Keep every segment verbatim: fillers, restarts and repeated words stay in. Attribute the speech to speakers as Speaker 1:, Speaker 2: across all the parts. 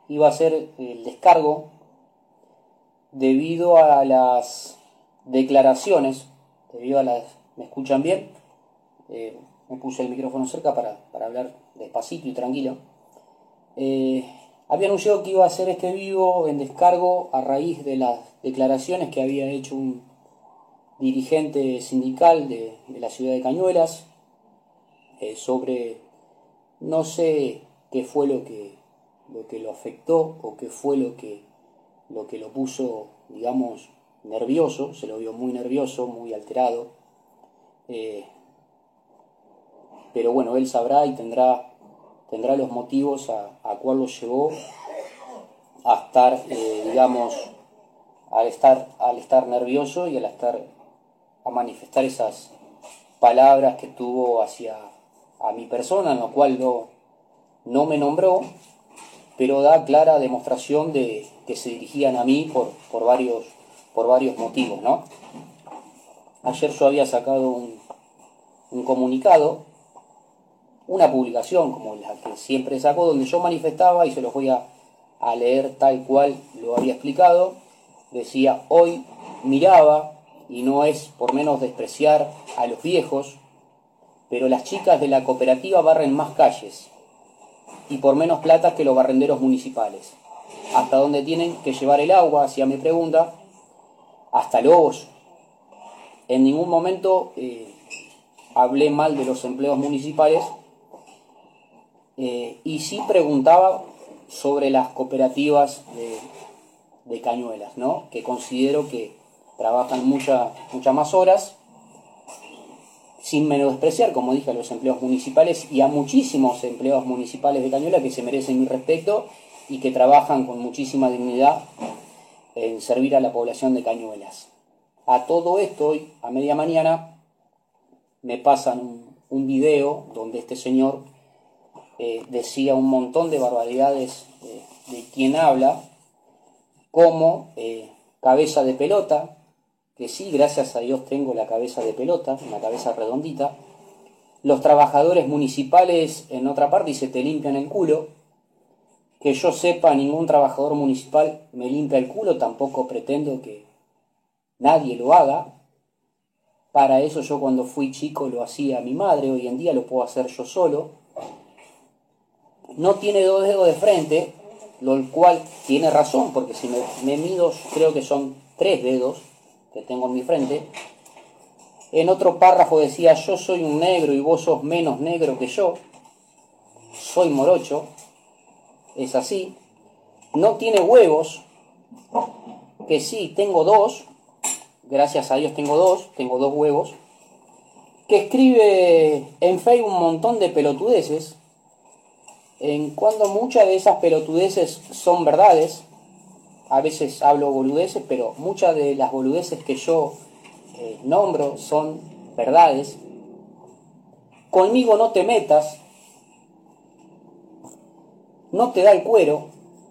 Speaker 1: iba a hacer el descargo debido a las declaraciones, debido a las... ¿Me escuchan bien? Eh, me puse el micrófono cerca para, para hablar despacito y tranquilo. Eh, había anunciado que iba a hacer este vivo en descargo a raíz de las declaraciones que había hecho un dirigente sindical de, de la ciudad de Cañuelas eh, sobre, no sé qué fue lo que, lo que lo afectó o qué fue lo que, lo que lo puso, digamos, nervioso. Se lo vio muy nervioso, muy alterado. Eh, pero bueno, él sabrá y tendrá, tendrá los motivos a, a cuál lo llevó a estar, eh, digamos, al estar, al estar nervioso y al estar, a manifestar esas palabras que tuvo hacia a mi persona, en lo cual no, no me nombró, pero da clara demostración de que se dirigían a mí por, por, varios, por varios motivos, ¿no? Ayer yo había sacado un, un comunicado, una publicación como la que siempre saco, donde yo manifestaba, y se los voy a, a leer tal cual lo había explicado. Decía: hoy miraba, y no es por menos despreciar a los viejos, pero las chicas de la cooperativa barren más calles y por menos plata que los barrenderos municipales. ¿Hasta dónde tienen que llevar el agua?, hacía mi pregunta. Hasta el hoyo. En ningún momento eh, hablé mal de los empleos municipales, eh, y sí preguntaba sobre las cooperativas de, de Cañuelas, ¿no? Que considero que trabajan muchas mucha más horas, sin menospreciar, como dije, a los empleos municipales y a muchísimos empleados municipales de Cañuelas que se merecen mi respeto y que trabajan con muchísima dignidad en servir a la población de Cañuelas. A todo esto, hoy a media mañana me pasan un, un video donde este señor eh, decía un montón de barbaridades eh, de quien habla, como eh, cabeza de pelota, que sí, gracias a Dios tengo la cabeza de pelota, una cabeza redondita. Los trabajadores municipales, en otra parte, y se te limpian el culo. Que yo sepa, ningún trabajador municipal me limpia el culo, tampoco pretendo que nadie lo haga. Para eso yo cuando fui chico lo hacía mi madre, hoy en día lo puedo hacer yo solo. No tiene dos dedos de frente, lo cual tiene razón, porque si me, me mido, creo que son tres dedos que tengo en mi frente. En otro párrafo decía: yo soy un negro y vos sos menos negro que yo. Soy morocho. Es así. No tiene huevos, que sí, tengo dos. Gracias a Dios tengo dos, tengo dos huevos. Que escribe en Facebook un montón de pelotudeces, en cuando muchas de esas pelotudeces son verdades. A veces hablo boludeces, pero muchas de las boludeces que yo eh, nombro son verdades. Conmigo no te metas, no te da el cuero.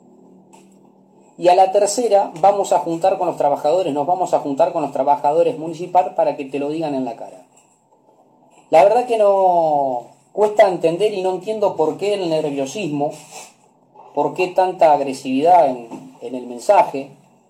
Speaker 1: Y a la tercera, vamos a juntar con los trabajadores, nos vamos a juntar con los trabajadores municipales para que te lo digan en la cara. La verdad que no cuesta entender, y no entiendo por qué el nerviosismo, por qué tanta agresividad en, en el mensaje,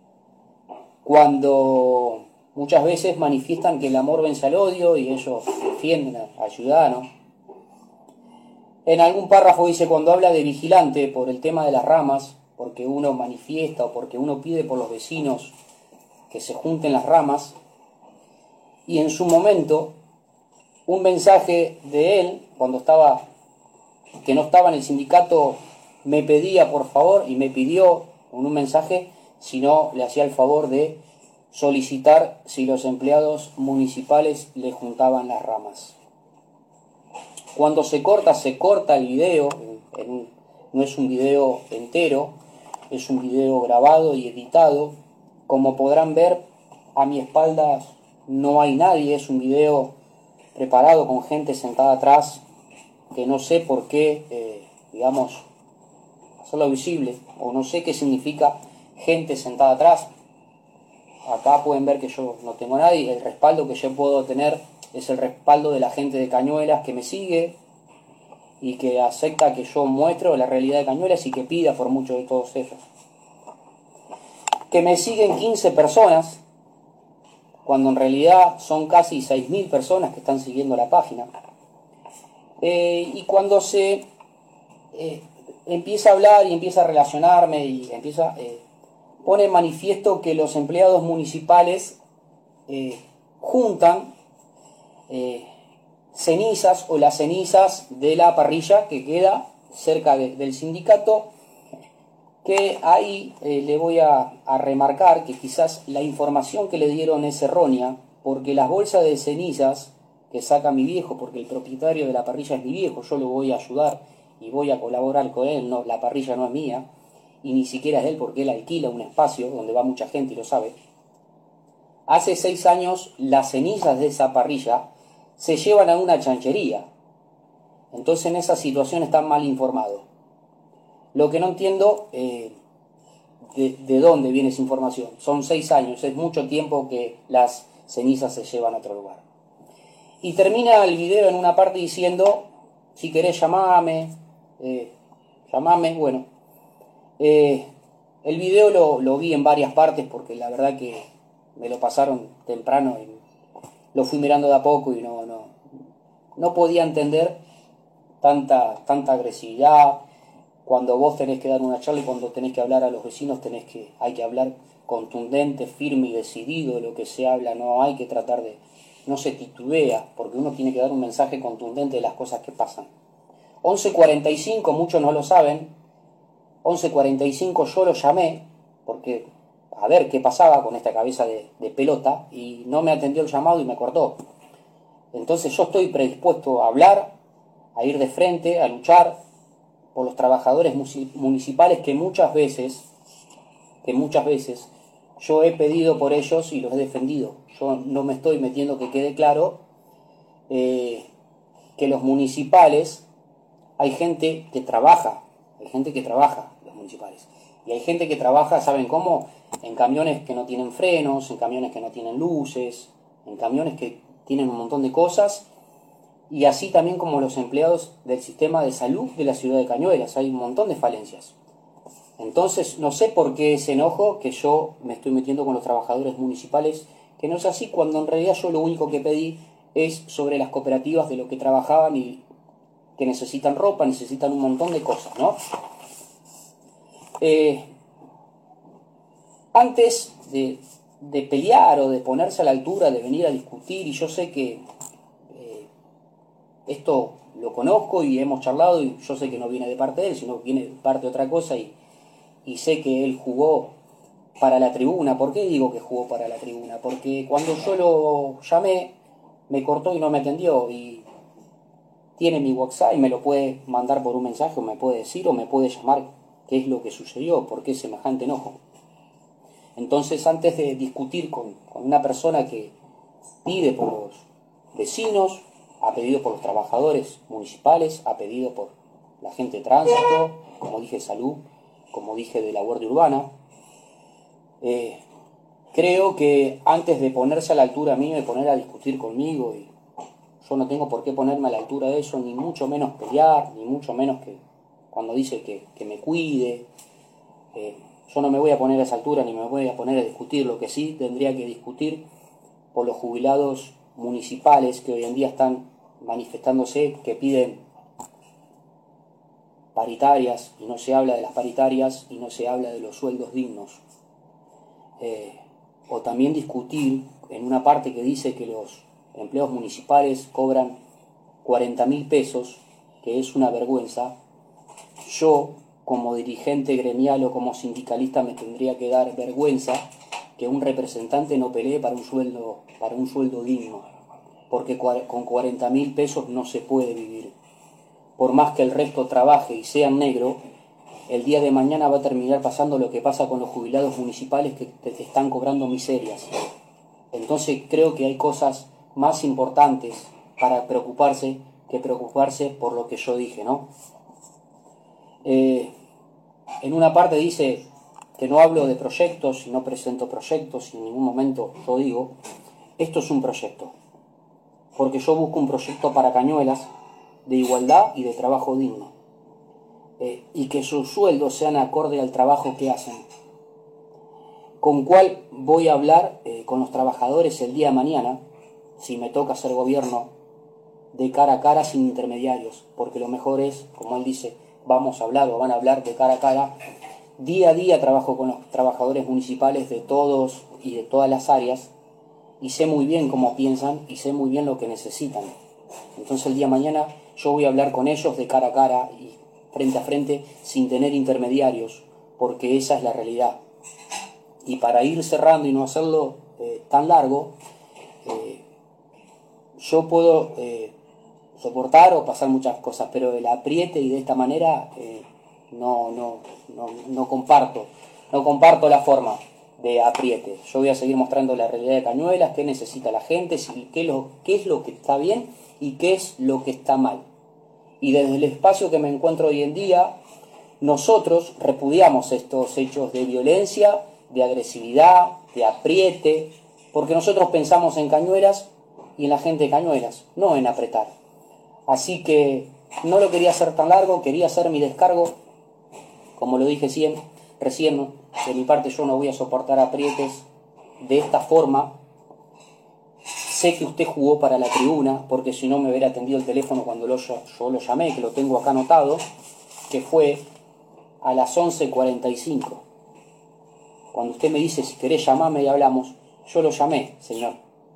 Speaker 1: cuando muchas veces manifiestan que el amor vence al odio y ellos defienden al ciudadano. En algún párrafo dice, cuando habla de vigilante por el tema de las ramas, porque uno manifiesta o porque uno pide por los vecinos que se junten las ramas, y en su momento un mensaje de él, cuando estaba, que no estaba en el sindicato, me pedía por favor, y me pidió con un mensaje, si no le hacía el favor de solicitar si los empleados municipales le juntaban las ramas. Cuando se corta, se corta el video, en un, no es un video entero, es un video grabado y editado. Como podrán ver, a mi espalda no hay nadie, es un video preparado con gente sentada atrás, que no sé por qué, eh, digamos, hacerlo visible, o no sé qué significa gente sentada atrás. Acá pueden ver que yo no tengo a nadie, el respaldo que yo puedo tener es el respaldo de la gente de Cañuelas que me sigue, y que acepta que yo muestro la realidad de Cañuelas y que pida por muchos de todos ellos. Que me siguen quince personas, cuando en realidad son casi seis mil personas que están siguiendo la página. Eh, y cuando se eh, empieza a hablar y empieza a relacionarme y empieza, eh, pone en manifiesto que los empleados municipales eh, juntan eh, cenizas o las cenizas de la parrilla que queda cerca de, del sindicato, que ahí eh, le voy a, a remarcar que quizás la información que le dieron es errónea, porque las bolsas de cenizas que saca mi viejo, porque el propietario de la parrilla es mi viejo, yo lo voy a ayudar y voy a colaborar con él, no, la parrilla no es mía, y ni siquiera es de él porque él alquila un espacio donde va mucha gente y lo sabe. Hace seis años las cenizas de esa parrilla se llevan a una chanchería, entonces en esa situación están mal informados. Lo que no entiendo eh, de, de dónde viene esa información. Son seis años, es mucho tiempo que las cenizas se llevan a otro lugar. Y termina el video en una parte diciendo, si querés llamame, eh, llamame, bueno. Eh, el video lo, lo vi en varias partes porque la verdad que me lo pasaron temprano y lo fui mirando de a poco y no, no, no podía entender tanta, tanta agresividad. Cuando vos tenés que dar una charla y cuando tenés que hablar a los vecinos tenés que, hay que hablar contundente, firme y decidido de lo que se habla, no hay que tratar de, no se titubea, porque uno tiene que dar un mensaje contundente de las cosas que pasan. once cuarenta y cinco, muchos no lo saben, once cuarenta y cinco yo lo llamé, porque a ver qué pasaba con esta cabeza de, de pelota, y no me atendió el llamado y me cortó. Entonces yo estoy predispuesto a hablar, a ir de frente, a luchar por los trabajadores municipales que muchas veces, que muchas veces yo he pedido por ellos y los he defendido. Yo no me estoy metiendo, que quede claro, eh, que los municipales, hay gente que trabaja, hay gente que trabaja, los municipales, y hay gente que trabaja, ¿saben cómo? En camiones que no tienen frenos, en camiones que no tienen luces, en camiones que tienen un montón de cosas, y así también como los empleados del sistema de salud de la ciudad de Cañuelas, hay un montón de falencias. Entonces, no sé por qué ese enojo que yo me estoy metiendo con los trabajadores municipales, que no es así, cuando en realidad yo lo único que pedí es sobre las cooperativas de lo que trabajaban y que necesitan ropa, necesitan un montón de cosas, ¿no? Eh, antes de, de pelear o de ponerse a la altura, de venir a discutir, y yo sé que esto lo conozco y hemos charlado y yo sé que no viene de parte de él, sino que viene de parte de otra cosa y, y sé que él jugó para la tribuna. ¿Por qué digo que jugó para la tribuna? Porque cuando yo lo llamé me cortó y no me atendió y tiene mi WhatsApp y me lo puede mandar por un mensaje o me puede decir o me puede llamar qué es lo que sucedió, por qué semejante enojo. Entonces antes de discutir con, con una persona que pide por los vecinos, ha pedido por los trabajadores municipales, ha pedido por la gente de tránsito, como dije, salud, como dije, de la Guardia Urbana. Eh, creo que antes de ponerse a la altura a mí, de poner a discutir conmigo, y yo no tengo por qué ponerme a la altura de eso, ni mucho menos pelear, ni mucho menos que cuando dice que, que me cuide. Eh, yo no me voy a poner a esa altura, ni me voy a poner a discutir. Lo que sí tendría que discutir por los jubilados municipales que hoy en día están manifestándose, que piden paritarias y no se habla de las paritarias y no se habla de los sueldos dignos. Eh, o también discutir en una parte que dice que los empleados municipales cobran cuarenta mil pesos, que es una vergüenza. Yo, como dirigente gremial o como sindicalista, me tendría que dar vergüenza que un representante no pelee para un sueldo, para un sueldo digno, porque con cuarenta mil pesos no se puede vivir. Por más que el resto trabaje y sea negro, el día de mañana va a terminar pasando lo que pasa con los jubilados municipales que te están cobrando miserias. Entonces creo que hay cosas más importantes para preocuparse que preocuparse por lo que yo dije, ¿no? Eh, en una parte dice que no hablo de proyectos y no presento proyectos y en ningún momento yo digo, esto es un proyecto. Porque yo busco un proyecto para Cañuelas, de igualdad y de trabajo digno, eh, y que sus sueldos sean acorde al trabajo que hacen. Con cual voy a hablar eh, con los trabajadores el día de mañana, si me toca hacer gobierno, de cara a cara sin intermediarios, porque lo mejor es, como él dice, vamos a hablar o van a hablar de cara a cara. Día a día trabajo con los trabajadores municipales de todos y de todas las áreas, y sé muy bien cómo piensan y sé muy bien lo que necesitan. Entonces el día de mañana yo voy a hablar con ellos de cara a cara y frente a frente sin tener intermediarios, porque esa es la realidad. Y para ir cerrando y no hacerlo eh, tan largo, eh, yo puedo eh, soportar o pasar muchas cosas, pero el apriete y de esta manera eh, no, no, no, no comparto, no comparto la forma de apriete. Yo voy a seguir mostrando la realidad de Cañuelas, qué necesita la gente, qué, lo, qué es lo que está bien y qué es lo que está mal. Y desde el espacio que me encuentro hoy en día, nosotros repudiamos estos hechos de violencia, de agresividad, de apriete, porque nosotros pensamos en Cañuelas y en la gente de Cañuelas, no en apretar. Así que no lo quería hacer tan largo, quería hacer mi descargo, como lo dije recién, recién, de mi parte yo no voy a soportar aprietes de esta forma. Sé que usted jugó para la tribuna, porque si no me hubiera atendido el teléfono cuando lo, yo lo llamé, que lo tengo acá anotado, que fue a las once cuarenta y cinco. Cuando usted me dice, si querés llamarme y hablamos, yo lo llamé, señor.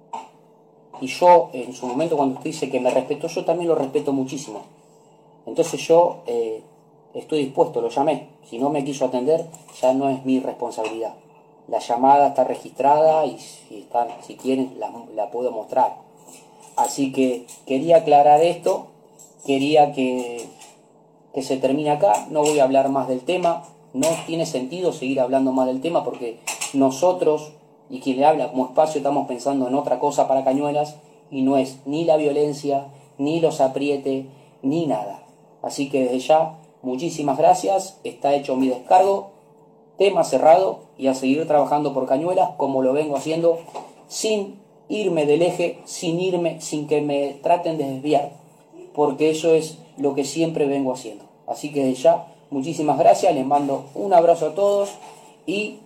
Speaker 1: Y yo, en su momento, cuando usted dice que me respetó, yo también lo respeto muchísimo. Entonces yo eh, estoy dispuesto, lo llamé. Si no me quiso atender, ya no es mi responsabilidad. La llamada está registrada y si, está, si quieren la, la puedo mostrar. Así que quería aclarar esto, quería que, que se termine acá. No voy a hablar más del tema. No tiene sentido seguir hablando más del tema porque nosotros y quien le habla como espacio estamos pensando en otra cosa para Cañuelas y no es ni la violencia, ni los aprietes, ni nada. Así que desde ya, muchísimas gracias, está hecho mi descargo, tema cerrado y a seguir trabajando por Cañuelas como lo vengo haciendo sin irme del eje, sin irme, sin que me traten de desviar, porque eso es lo que siempre vengo haciendo. Así que desde ya, muchísimas gracias, les mando un abrazo a todos y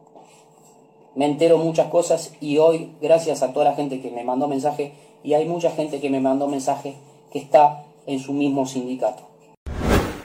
Speaker 1: me entero muchas cosas y hoy, gracias a toda la gente que me mandó mensaje, y hay mucha gente que me mandó mensaje que está en su mismo sindicato.